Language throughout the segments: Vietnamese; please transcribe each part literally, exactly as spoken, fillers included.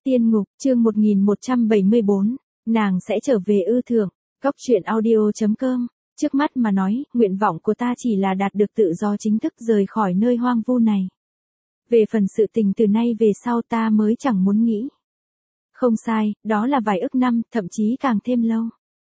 Tiên ngục, chương một nghìn một trăm bảy mươi bốn, nàng sẽ trở về ư thượng. Cóc truyện audio chấm com. Trước mắt mà nói, nguyện vọng của ta chỉ là đạt được tự do chính thức rời khỏi nơi hoang vu này. Về phần sự tình từ nay về sau ta mới chẳng muốn nghĩ. Không sai, đó là vài ức năm, thậm chí càng thêm lâu.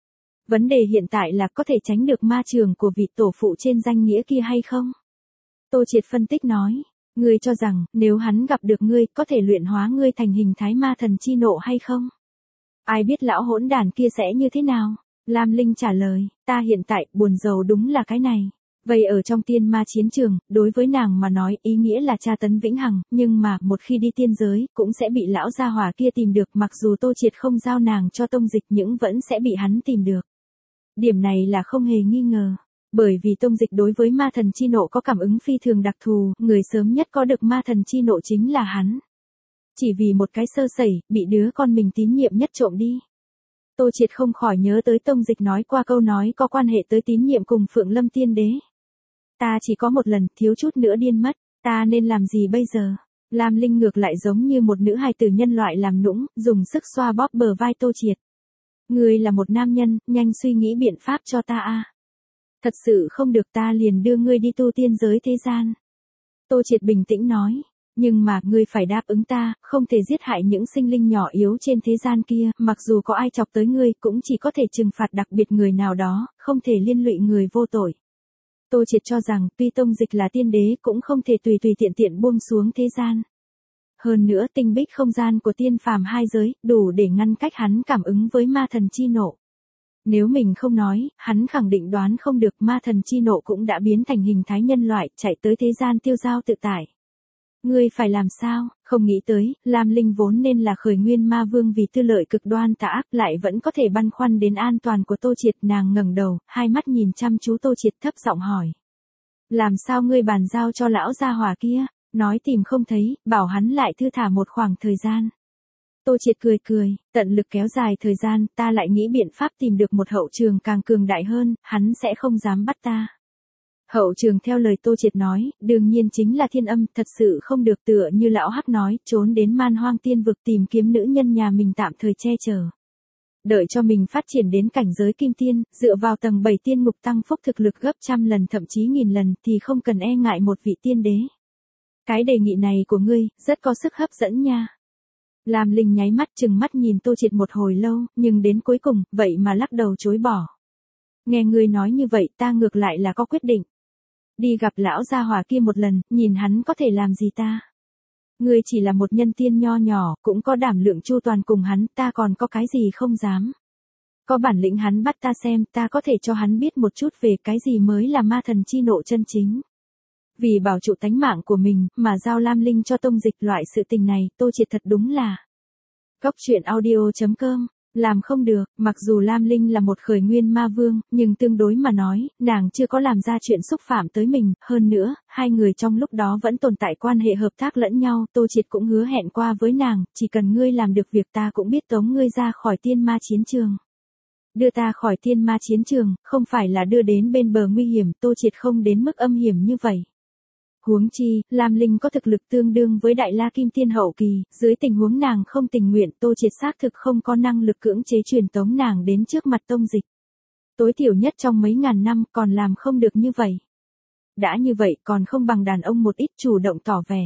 Vấn đề hiện tại là có thể tránh được ma trường của vị tổ phụ trên danh nghĩa kia hay không? Tô Triệt phân tích nói. Ngươi cho rằng, nếu hắn gặp được ngươi, có thể luyện hóa ngươi thành hình thái ma thần chi nộ hay không? Ai biết lão hỗn đản kia sẽ như thế nào? Lam Linh trả lời, ta hiện tại, buồn rầu đúng là cái này. Vậy ở trong tiên ma chiến trường, đối với nàng mà nói, ý nghĩa là tra tấn vĩnh hằng, nhưng mà, một khi đi tiên giới, cũng sẽ bị lão gia hỏa kia tìm được, mặc dù Tô Triệt không giao nàng cho tông dịch nhưng vẫn sẽ bị hắn tìm được. Điểm này là không hề nghi ngờ. Bởi vì tông dịch đối với ma thần chi nộ có cảm ứng phi thường đặc thù, người sớm nhất có được ma thần chi nộ chính là hắn. Chỉ vì một cái sơ sẩy, bị đứa con mình tín nhiệm nhất trộm đi. Tô Triệt không khỏi nhớ tới tông dịch nói qua câu nói có quan hệ tới tín nhiệm cùng Phượng Lâm Tiên Đế. Ta chỉ có một lần, thiếu chút nữa điên mất, ta nên làm gì bây giờ? Lam Linh ngược lại giống như một nữ hài tử nhân loại làm nũng, dùng sức xoa bóp bờ vai Tô Triệt. Ngươi là một nam nhân, nhanh suy nghĩ biện pháp cho ta a. Thật sự không được ta liền đưa ngươi đi tu tiên giới thế gian. Tô Triệt bình tĩnh nói, nhưng mà ngươi phải đáp ứng ta, không thể giết hại những sinh linh nhỏ yếu trên thế gian kia, mặc dù có ai chọc tới ngươi cũng chỉ có thể trừng phạt đặc biệt người nào đó, không thể liên lụy người vô tội. Tô Triệt cho rằng, tuy tông dịch là tiên đế cũng không thể tùy tùy tiện tiện buông xuống thế gian. Hơn nữa tinh bích không gian của tiên phàm hai giới, đủ để ngăn cách hắn cảm ứng với ma thần chi nộ. Nếu mình không nói, hắn khẳng định đoán không được ma thần chi nộ cũng đã biến thành hình thái nhân loại, chạy tới thế gian tiêu dao tự tại. Ngươi phải làm sao, không nghĩ tới, Lam Linh vốn nên là khởi nguyên ma vương vì tư lợi cực đoan tà ác lại vẫn có thể băn khoăn đến an toàn của Tô Triệt. Nàng ngẩng đầu, hai mắt nhìn chăm chú Tô Triệt thấp giọng hỏi. Làm sao ngươi bàn giao cho lão gia hỏa kia, nói tìm không thấy, bảo hắn lại thư thả một khoảng thời gian. Tô Triệt cười cười, tận lực kéo dài thời gian, ta lại nghĩ biện pháp tìm được một hậu trường càng cường đại hơn, hắn sẽ không dám bắt ta. Hậu trường theo lời Tô Triệt nói, đương nhiên chính là Thiên Âm, thật sự không được tựa như lão hắc nói, trốn đến man hoang tiên vực tìm kiếm nữ nhân nhà mình tạm thời che chở. Đợi cho mình phát triển đến cảnh giới kim tiên, dựa vào tầng bảy tiên ngục tăng phúc thực lực gấp trăm lần thậm chí nghìn lần thì không cần e ngại một vị tiên đế. Cái đề nghị này của ngươi, rất có sức hấp dẫn nha. Lam Linh nháy mắt chừng mắt nhìn Tô Triệt một hồi lâu, nhưng đến cuối cùng, vậy mà lắc đầu chối bỏ. Nghe ngươi nói như vậy ta ngược lại là có quyết định. Đi gặp lão gia hỏa kia một lần, nhìn hắn có thể làm gì ta. Ngươi chỉ là một nhân tiên nho nhỏ, cũng có đảm lượng chu toàn cùng hắn, ta còn có cái gì không dám. Có bản lĩnh hắn bắt ta xem, ta có thể cho hắn biết một chút về cái gì mới là ma thần chi nộ chân chính. Vì bảo trụ tánh mạng của mình, mà giao Lam Linh cho tông dịch loại sự tình này, Tô Triệt thật đúng là. Cóc truyện audio chấm com, làm không được, mặc dù Lam Linh là một khởi nguyên ma vương, nhưng tương đối mà nói, nàng chưa có làm ra chuyện xúc phạm tới mình, hơn nữa, hai người trong lúc đó vẫn tồn tại quan hệ hợp tác lẫn nhau, Tô Triệt cũng hứa hẹn qua với nàng, chỉ cần ngươi làm được việc ta cũng biết tống ngươi ra khỏi tiên ma chiến trường. Đưa ta khỏi tiên ma chiến trường, không phải là đưa đến bên bờ nguy hiểm, Tô Triệt không đến mức âm hiểm như vậy. Huống chi, Lam Linh có thực lực tương đương với Đại La Kim Tiên hậu kỳ, dưới tình huống nàng không tình nguyện, Tô Triệt xác thực không có năng lực cưỡng chế truyền tống nàng đến trước mặt tông dịch. Tối thiểu nhất trong mấy ngàn năm còn làm không được như vậy. Đã như vậy còn không bằng đàn ông một ít chủ động tỏ vẻ.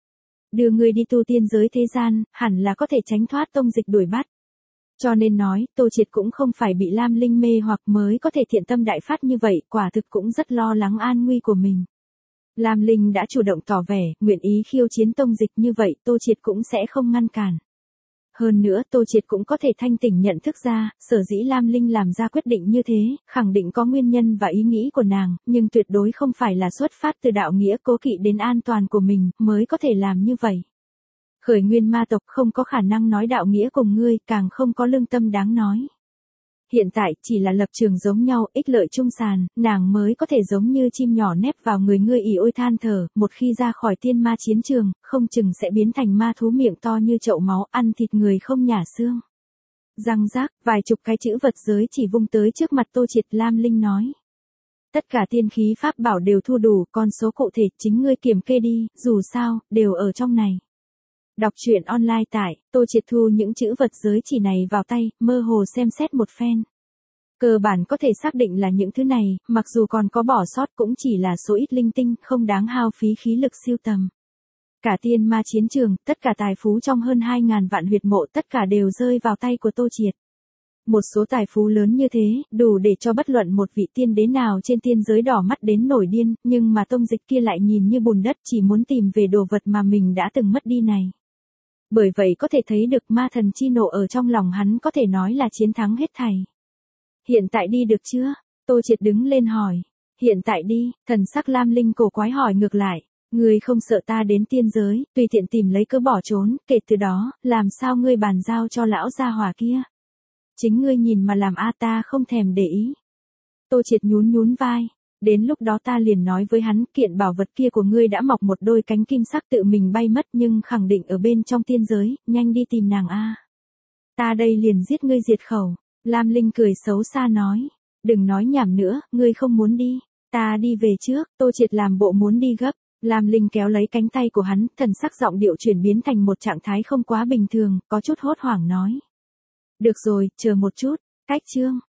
Đưa người đi tu tiên giới thế gian, hẳn là có thể tránh thoát tông dịch đuổi bắt. Cho nên nói, Tô Triệt cũng không phải bị Lam Linh mê hoặc mới có thể thiện tâm đại phát như vậy, quả thực cũng rất lo lắng an nguy của mình. Lam Linh đã chủ động tỏ vẻ, nguyện ý khiêu chiến tông dịch như vậy, Tô Triệt cũng sẽ không ngăn cản. Hơn nữa, Tô Triệt cũng có thể thanh tỉnh nhận thức ra, sở dĩ Lam Linh làm ra quyết định như thế, khẳng định có nguyên nhân và ý nghĩ của nàng, nhưng tuyệt đối không phải là xuất phát từ đạo nghĩa cố kỵ đến an toàn của mình, mới có thể làm như vậy. Khởi nguyên ma tộc không có khả năng nói đạo nghĩa cùng ngươi, càng không có lương tâm đáng nói. Hiện tại, chỉ là lập trường giống nhau, ích lợi chung sàn, nàng mới có thể giống như chim nhỏ nép vào người ngươi ỉ ôi than thở, một khi ra khỏi tiên ma chiến trường, không chừng sẽ biến thành ma thú miệng to như chậu máu, ăn thịt người không nhả xương. Răng rác, vài chục cái chữ vật giới chỉ vung tới trước mặt Tô Triệt. Lam Linh nói. Tất cả tiên khí pháp bảo đều thu đủ, con số cụ thể chính ngươi kiểm kê đi, dù sao, đều ở trong này. Đọc truyện online tại Tô Triệt Thu những chữ vật giới chỉ này vào tay, mơ hồ xem xét một phen. Cơ bản có thể xác định là những thứ này, mặc dù còn có bỏ sót cũng chỉ là số ít linh tinh, không đáng hao phí khí lực siêu tầm. Cả tiên ma chiến trường, tất cả tài phú trong hơn hai ngàn vạn huyệt mộ tất cả đều rơi vào tay của Tô Triệt. Một số tài phú lớn như thế, đủ để cho bất luận một vị tiên đế nào trên tiên giới đỏ mắt đến nổi điên, nhưng mà Tông Dịch kia lại nhìn như bùn đất, chỉ muốn tìm về đồ vật mà mình đã từng mất đi này. Bởi vậy có thể thấy được ma thần chi nộ ở trong lòng hắn có thể nói là chiến thắng hết thảy. Hiện tại đi được chưa? Tô Triệt đứng lên hỏi. Hiện tại đi, thần sắc Lam Linh cổ quái hỏi ngược lại. Ngươi không sợ ta đến tiên giới, tùy tiện tìm lấy cớ bỏ trốn, kể từ đó, làm sao ngươi bàn giao cho lão gia hỏa kia? Chính ngươi nhìn mà làm a ta không thèm để ý. Tô Triệt nhún nhún vai. Đến lúc đó ta liền nói với hắn, kiện bảo vật kia của ngươi đã mọc một đôi cánh kim sắc tự mình bay mất nhưng khẳng định ở bên trong tiên giới, nhanh đi tìm nàng a. Ta đây liền giết ngươi diệt khẩu. Lam Linh cười xấu xa nói. Đừng nói nhảm nữa, ngươi không muốn đi. Ta đi về trước. Tô Triệt làm bộ muốn đi gấp. Lam Linh kéo lấy cánh tay của hắn, thần sắc giọng điệu chuyển biến thành một trạng thái không quá bình thường, có chút hốt hoảng nói. Được rồi, chờ một chút. Cách chương.